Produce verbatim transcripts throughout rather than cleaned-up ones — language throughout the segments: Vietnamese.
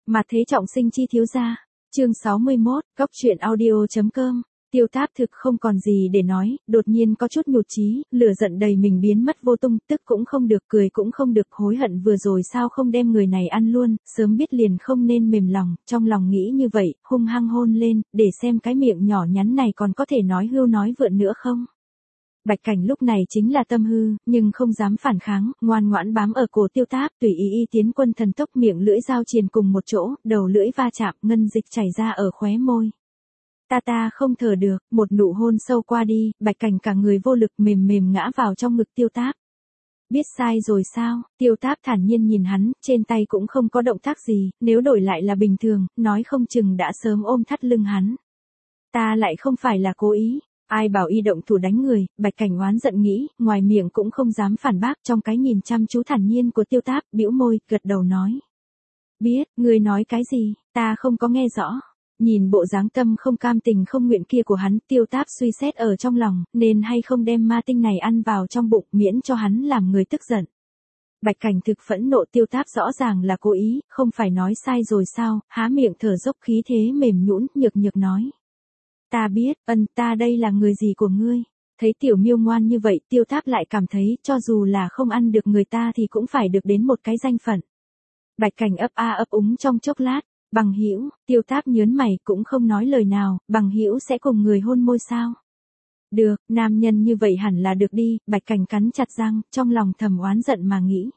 Mà thế trọng sinh chi thiếu gia. Chương sáu mươi mốt, Cóc truyện audio chấm com. Tiêu Táp thực không còn gì để nói, đột nhiên có chút nhụt chí, lửa giận đầy mình biến mất vô tung, tức cũng không được, cười cũng không được, hối hận vừa rồi sao không đem người này ăn luôn, sớm biết liền không nên mềm lòng, trong lòng nghĩ như vậy, hung hăng hôn lên, để xem cái miệng nhỏ nhắn này còn có thể nói hưu nói vượn nữa không. Bạch Cảnh lúc này chính là tâm hư, nhưng không dám phản kháng, ngoan ngoãn bám ở cổ Tiêu Táp, tùy ý y tiến quân thần tốc, miệng lưỡi giao triền cùng một chỗ, đầu lưỡi va chạm, ngân dịch chảy ra ở khóe môi. Ta ta không thở được, một nụ hôn sâu qua đi, Bạch Cảnh cả người vô lực mềm mềm ngã vào trong ngực Tiêu Táp. Biết sai rồi sao? Tiêu Táp thản nhiên nhìn hắn, trên tay cũng không có động tác gì, nếu đổi lại là bình thường, nói không chừng đã sớm ôm thắt lưng hắn. Ta lại không phải là cố ý. Ai bảo y động thủ đánh người, Bạch Cảnh oán giận nghĩ, ngoài miệng cũng không dám phản bác, trong cái nhìn chăm chú thản nhiên của Tiêu Táp, bĩu môi, gật đầu nói. Biết, ngươi nói cái gì, ta không có nghe rõ. Nhìn bộ dáng tâm không cam tình không nguyện kia của hắn, Tiêu Táp suy xét ở trong lòng, nên hay không đem ma tinh này ăn vào trong bụng, miễn cho hắn làm người tức giận. Bạch Cảnh thực phẫn nộ, Tiêu Táp rõ ràng là cố ý, không phải nói sai rồi sao, há miệng thở dốc khí thế mềm nhũn, nhược nhược nói. Ta biết, ân, ta đây là người gì của ngươi. Thấy Tiểu Miêu ngoan như vậy, Tiêu Táp lại cảm thấy, cho dù là không ăn được người ta thì cũng phải được đến một cái danh phận. Bạch Cảnh ấp a ấp úng trong chốc lát, Bằng Hữu, Tiêu Táp nhớn mày cũng không nói lời nào, Bằng Hữu sẽ cùng người hôn môi sao? Được, nam nhân như vậy hẳn là được đi, Bạch Cảnh cắn chặt răng, trong lòng thầm oán giận mà nghĩ.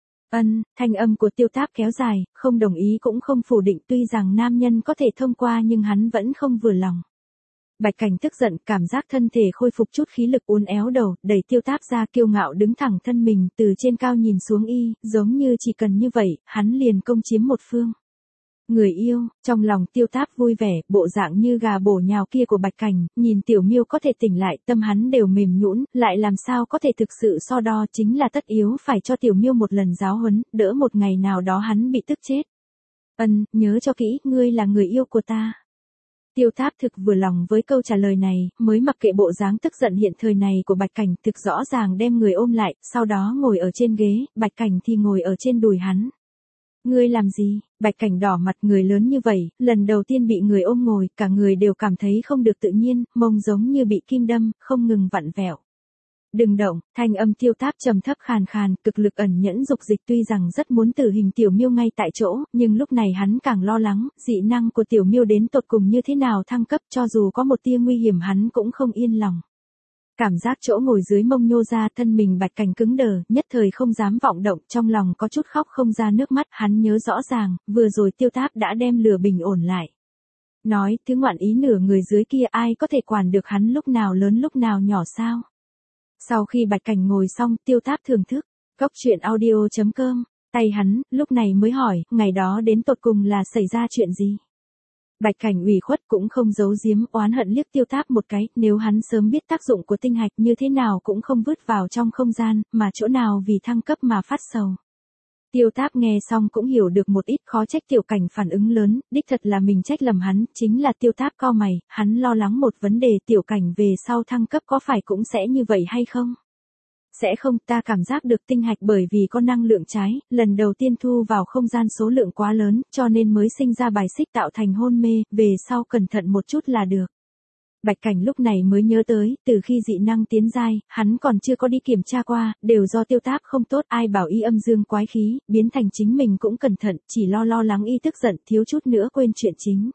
Ân, thanh âm của Tiêu Táp kéo dài, không đồng ý cũng không phủ định, tuy rằng nam nhân có thể thông qua nhưng hắn vẫn không vừa lòng. Bạch Cảnh tức giận, cảm giác thân thể khôi phục chút khí lực, uốn éo đầu, đẩy Tiêu Táp ra, kiêu ngạo đứng thẳng thân mình, từ trên cao nhìn xuống y, giống như chỉ cần như vậy, hắn liền công chiếm một phương. Người yêu, trong lòng Tiêu Táp vui vẻ, bộ dạng như gà bổ nhào kia của Bạch Cảnh, nhìn Tiểu Miêu có thể tỉnh lại, tâm hắn đều mềm nhũn, lại làm sao có thể thực sự so đo, chính là tất yếu phải cho Tiểu Miêu một lần giáo huấn, đỡ một ngày nào đó hắn bị tức chết. Ân, nhớ cho kỹ, ngươi là người yêu của ta. Tiêu Táp thực vừa lòng với câu trả lời này, mới mặc kệ bộ dáng tức giận hiện thời này của Bạch Cảnh, thực rõ ràng đem người ôm lại, sau đó ngồi ở trên ghế, Bạch Cảnh thì ngồi ở trên đùi hắn. Ngươi làm gì? Bạch Cảnh đỏ mặt, người lớn như vậy, lần đầu tiên bị người ôm ngồi, cả người đều cảm thấy không được tự nhiên, mông giống như bị kim đâm, không ngừng vặn vẹo. Đừng động, thanh âm Tiêu Táp trầm thấp khàn khàn, cực lực ẩn nhẫn dục dịch, tuy rằng rất muốn tử hình Tiểu Miêu ngay tại chỗ, nhưng lúc này hắn càng lo lắng, dị năng của Tiểu Miêu đến tột cùng như thế nào thăng cấp, cho dù có một tia nguy hiểm hắn cũng không yên lòng. Cảm giác chỗ ngồi dưới mông nhô ra, thân mình Bạch Cảnh cứng đờ, nhất thời không dám vọng động, trong lòng có chút khóc không ra nước mắt, hắn nhớ rõ ràng, vừa rồi Tiêu Táp đã đem lửa bình ổn lại. Nói, thứ ngoạn ý nửa người dưới kia ai có thể quản được hắn lúc nào lớn lúc nào nhỏ sao? Sau khi Bạch Cảnh ngồi xong, Tiêu Táp thưởng thức, Cóc truyện audio chấm com, tay hắn, lúc này mới hỏi, ngày đó đến tột cùng là xảy ra chuyện gì? Bạch Cảnh ủy khuất cũng không giấu giếm, oán hận liếc Tiêu Táp một cái, nếu hắn sớm biết tác dụng của tinh hạch như thế nào cũng không vứt vào trong không gian, mà chỗ nào vì thăng cấp mà phát sầu. Tiêu Táp nghe xong cũng hiểu được một ít, khó trách Tiểu Cảnh phản ứng lớn, đích thật là mình trách lầm hắn, chính là Tiêu Táp cau mày, hắn lo lắng một vấn đề, Tiểu Cảnh về sau thăng cấp có phải cũng sẽ như vậy hay không? Sẽ không, ta cảm giác được tinh hạch bởi vì có năng lượng trái, lần đầu tiên thu vào không gian số lượng quá lớn, cho nên mới sinh ra bài xích tạo thành hôn mê, về sau cẩn thận một chút là được. Bạch Cảnh lúc này mới nhớ tới, từ khi dị năng tiến giai, hắn còn chưa có đi kiểm tra qua, đều do Tiêu Táp không tốt, ai bảo y âm dương quái khí, biến thành chính mình cũng cẩn thận, chỉ lo lo lắng y tức giận, thiếu chút nữa quên chuyện chính.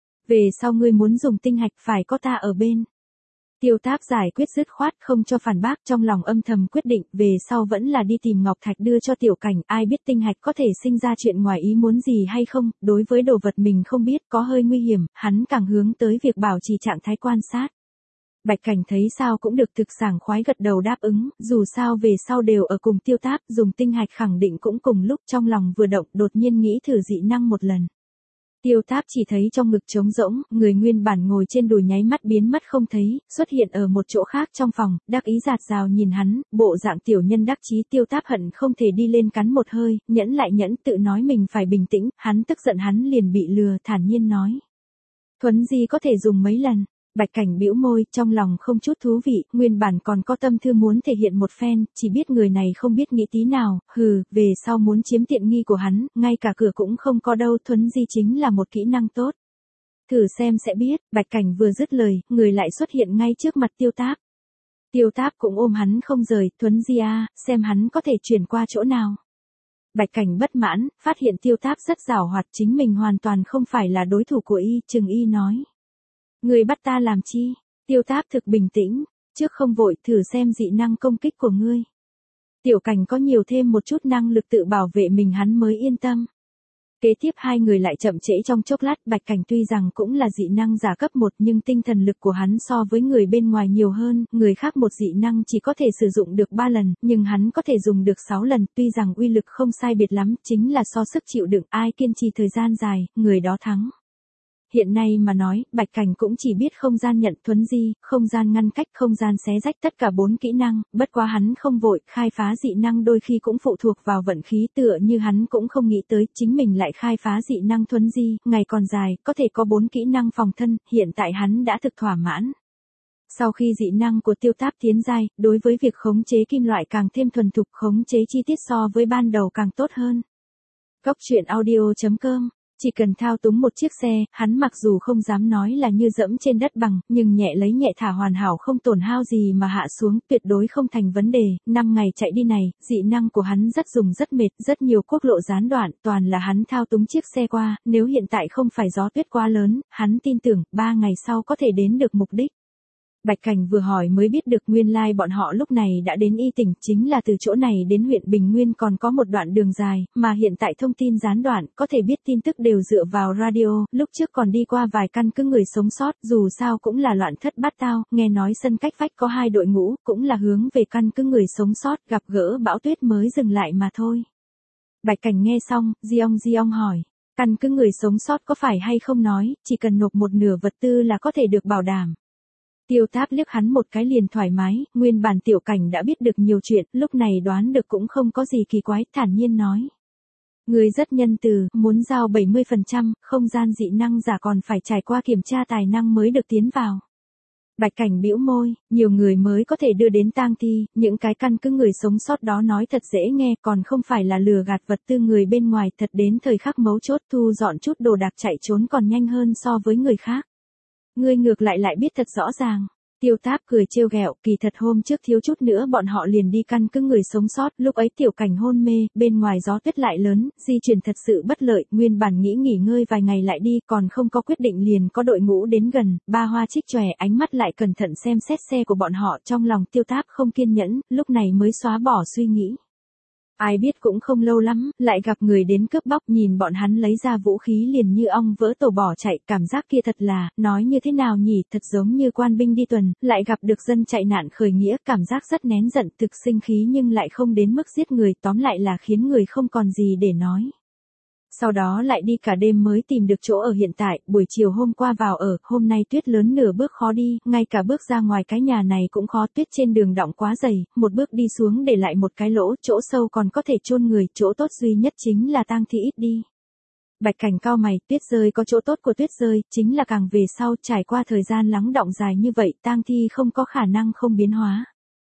Về sau ngươi muốn dùng tinh hạch phải có ta ở bên. Tiêu Táp giải quyết dứt khoát, không cho phản bác, trong lòng âm thầm quyết định, về sau vẫn là đi tìm Ngọc Thạch đưa cho Tiểu Cảnh, ai biết tinh hạch có thể sinh ra chuyện ngoài ý muốn gì hay không, đối với đồ vật mình không biết, có hơi nguy hiểm, hắn càng hướng tới việc bảo trì trạng thái quan sát. Bạch Cảnh thấy sao cũng được, thực sảng khoái gật đầu đáp ứng, dù sao về sau đều ở cùng Tiêu Táp, dùng tinh hạch khẳng định cũng cùng lúc, trong lòng vừa động, đột nhiên nghĩ thử dị năng một lần. Tiêu Táp chỉ thấy trong ngực trống rỗng, người nguyên bản ngồi trên đùi nháy mắt biến mất không thấy, xuất hiện ở một chỗ khác trong phòng, đắc ý giạt rào nhìn hắn, bộ dạng tiểu nhân đắc chí. Tiêu Táp hận không thể đi lên cắn một hơi, nhẫn lại nhẫn, tự nói mình phải bình tĩnh, hắn tức giận hắn liền bị lừa, thản nhiên nói. Thuấn di có thể dùng mấy lần. Bạch Cảnh bĩu môi, trong lòng không chút thú vị, nguyên bản còn có tâm thư muốn thể hiện một phen, chỉ biết người này không biết nghĩ tí nào, hừ, về sau muốn chiếm tiện nghi của hắn, ngay cả cửa cũng không có đâu, thuấn di chính là một kỹ năng tốt. Thử xem sẽ biết, Bạch Cảnh vừa dứt lời, người lại xuất hiện ngay trước mặt Tiêu Táp. Tiêu Táp cũng ôm hắn không rời, thuấn di a, xem hắn có thể chuyển qua chỗ nào. Bạch Cảnh bất mãn, phát hiện Tiêu Táp rất giảo hoạt, chính mình hoàn toàn không phải là đối thủ của y, chừng y nói. Người bắt ta làm chi? Tiêu Táp thực bình tĩnh, trước không vội, thử xem dị năng công kích của ngươi. Tiểu Cảnh có nhiều thêm một chút năng lực tự bảo vệ mình hắn mới yên tâm. Kế tiếp hai người lại chậm trễ trong chốc lát, Bạch Cảnh tuy rằng cũng là dị năng giả cấp một nhưng tinh thần lực của hắn so với người bên ngoài nhiều hơn, người khác một dị năng chỉ có thể sử dụng được ba lần, nhưng hắn có thể dùng được sáu lần, tuy rằng uy lực không sai biệt lắm, chính là so sức chịu đựng, ai kiên trì thời gian dài, người đó thắng. Hiện nay mà nói, Bạch Cảnh cũng chỉ biết không gian nhận thuấn di, không gian ngăn cách, không gian xé rách tất cả bốn kỹ năng, bất quá hắn không vội, khai phá dị năng đôi khi cũng phụ thuộc vào vận khí tựa như hắn cũng không nghĩ tới chính mình lại khai phá dị năng thuấn di, ngày còn dài, có thể có bốn kỹ năng phòng thân, hiện tại hắn đã thực thỏa mãn. Sau khi dị năng của Tiêu Táp tiến giai, đối với việc khống chế kim loại càng thêm thuần thục, khống chế chi tiết so với ban đầu càng tốt hơn. Cốc truyện audio chấm com. Chỉ cần thao túng một chiếc xe, hắn mặc dù không dám nói là như dẫm trên đất bằng, nhưng nhẹ lấy nhẹ thả hoàn hảo không tổn hao gì mà hạ xuống, tuyệt đối không thành vấn đề. Năm ngày chạy đi này, dị năng của hắn rất dùng rất mệt, rất nhiều quốc lộ gián đoạn, toàn là hắn thao túng chiếc xe qua, nếu hiện tại không phải gió tuyết quá lớn, hắn tin tưởng, ba ngày sau có thể đến được mục đích. Bạch Cảnh vừa hỏi mới biết được nguyên lai like bọn họ lúc này đã đến Y tỉnh, chính là từ chỗ này đến huyện Bình Nguyên còn có một đoạn đường dài, mà hiện tại thông tin gián đoạn, có thể biết tin tức đều dựa vào radio, lúc trước còn đi qua vài căn cứ người sống sót, dù sao cũng là loạn thất bát tao, nghe nói sân cách vách có hai đội ngũ, cũng là hướng về căn cứ người sống sót, gặp gỡ bão tuyết mới dừng lại mà thôi. Bạch Cảnh nghe xong, Diong Diong hỏi, căn cứ người sống sót có phải hay không nói, chỉ cần nộp một nửa vật tư là có thể được bảo đảm. Tiêu Táp liếc hắn một cái liền thoải mái, nguyên bản Tiểu Cảnh đã biết được nhiều chuyện, lúc này đoán được cũng không có gì kỳ quái, thản nhiên nói. Người rất nhân từ, muốn giao bảy mươi phần trăm, không gian dị năng giả còn phải trải qua kiểm tra tài năng mới được tiến vào. Bạch Cảnh bĩu môi, nhiều người mới có thể đưa đến tang thi, những cái căn cứ người sống sót đó nói thật dễ nghe, còn không phải là lừa gạt vật tư người bên ngoài, thật đến thời khắc mấu chốt thu dọn chút đồ đạc chạy trốn còn nhanh hơn so với người khác. Ngươi ngược lại lại biết thật rõ ràng. Tiêu Táp cười trêu ghẹo, kỳ thật hôm trước thiếu chút nữa bọn họ liền đi căn cứ người sống sót, lúc ấy Tiểu Cảnh hôn mê, bên ngoài gió tuyết lại lớn, di chuyển thật sự bất lợi, nguyên bản nghĩ nghỉ ngơi vài ngày lại đi, còn không có quyết định liền có đội ngũ đến gần, ba hoa trích chòe, ánh mắt lại cẩn thận xem xét xe của bọn họ, trong lòng Tiêu Táp không kiên nhẫn, lúc này mới xóa bỏ suy nghĩ. Ai biết cũng không lâu lắm, lại gặp người đến cướp bóc, nhìn bọn hắn lấy ra vũ khí liền như ong vỡ tổ bỏ chạy, cảm giác kia thật là, nói như thế nào nhỉ, thật giống như quan binh đi tuần, lại gặp được dân chạy nạn khởi nghĩa, cảm giác rất nén giận, thực sinh khí nhưng lại không đến mức giết người, tóm lại là khiến người không còn gì để nói. Sau đó lại đi cả đêm mới tìm được chỗ ở hiện tại, buổi chiều hôm qua vào ở, hôm nay tuyết lớn nửa bước khó đi, ngay cả bước ra ngoài cái nhà này cũng khó, tuyết trên đường đọng quá dày, một bước đi xuống để lại một cái lỗ, chỗ sâu còn có thể chôn người, chỗ tốt duy nhất chính là tang thi ít đi. Bạch Cảnh cau mày, tuyết rơi có chỗ tốt của tuyết rơi, chính là càng về sau trải qua thời gian lắng đọng dài như vậy, tang thi không có khả năng không biến hóa.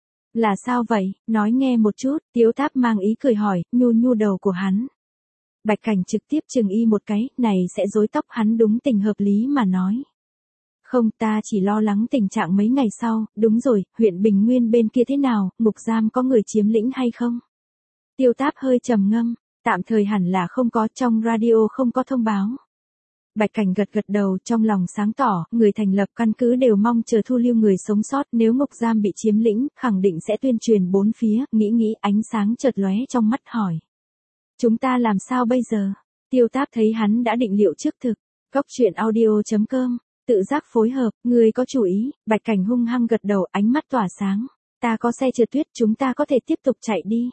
Là sao vậy, nói nghe một chút, Tiếu Tháp mang ý cười hỏi, nhu nhu đầu của hắn. Bạch Cảnh trực tiếp chừng y một cái, này sẽ rối tóc, hắn đúng tình hợp lý mà nói. Không, ta chỉ lo lắng tình trạng mấy ngày sau, đúng rồi, huyện Bình Nguyên bên kia thế nào, ngục giam có người chiếm lĩnh hay không? Tiêu Táp hơi trầm ngâm, tạm thời hẳn là không có, trong radio không có thông báo. Bạch Cảnh gật gật đầu, trong lòng sáng tỏ, người thành lập căn cứ đều mong chờ thu lưu người sống sót, nếu ngục giam bị chiếm lĩnh, khẳng định sẽ tuyên truyền bốn phía, nghĩ nghĩ ánh sáng chợt lóe trong mắt hỏi. Chúng ta làm sao bây giờ? Tiêu Táp thấy hắn đã định liệu trước thực. Cốc truyện audio chấm com, tự giác phối hợp, người có chủ ý, Bạch Cảnh hung hăng gật đầu, ánh mắt tỏa sáng. Ta có xe trượt tuyết, chúng ta có thể tiếp tục chạy đi.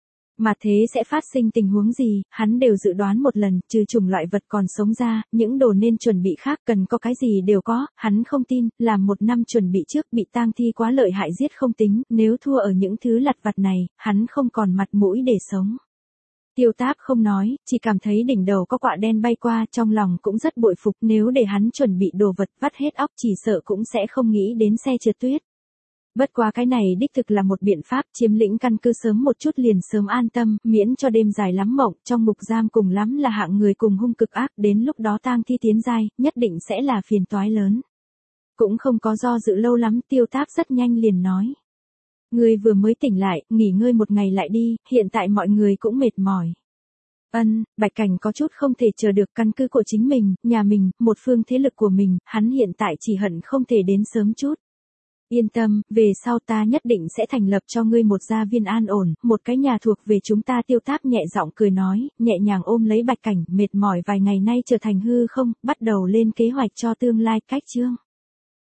Mà thế sẽ phát sinh tình huống gì, hắn đều dự đoán một lần, trừ chủng loại vật còn sống ra, những đồ nên chuẩn bị khác cần có cái gì đều có, hắn không tin, làm một năm chuẩn bị trước bị tang thi quá lợi hại giết không tính, nếu thua ở những thứ lặt vặt này, hắn không còn mặt mũi để sống. Tiêu Táp không nói, chỉ cảm thấy đỉnh đầu có quạ đen bay qua, trong lòng cũng rất bội phục, nếu để hắn chuẩn bị đồ vật vắt hết óc chỉ sợ cũng sẽ không nghĩ đến xe trượt tuyết. Bất quá cái này đích thực là một biện pháp, chiếm lĩnh căn cứ sớm một chút liền sớm an tâm, miễn cho đêm dài lắm mộng, trong ngục giam cùng lắm là hạng người cùng hung cực ác, đến lúc đó tang thi tiến giai, nhất định sẽ là phiền toái lớn. Cũng không có do dự lâu lắm, Tiêu Táp rất nhanh liền nói. Ngươi vừa mới tỉnh lại, nghỉ ngơi một ngày lại đi, hiện tại mọi người cũng mệt mỏi. Ân, Bạch Cảnh có chút không thể chờ được, căn cứ của chính mình, nhà mình, một phương thế lực của mình, hắn hiện tại chỉ hận không thể đến sớm chút. Yên tâm, về sau ta nhất định sẽ thành lập cho ngươi một gia viên an ổn, một cái nhà thuộc về chúng ta. Tiêu Táp nhẹ giọng cười nói, nhẹ nhàng ôm lấy Bạch Cảnh, mệt mỏi vài ngày nay trở thành hư không, bắt đầu lên kế hoạch cho tương lai. Cách chương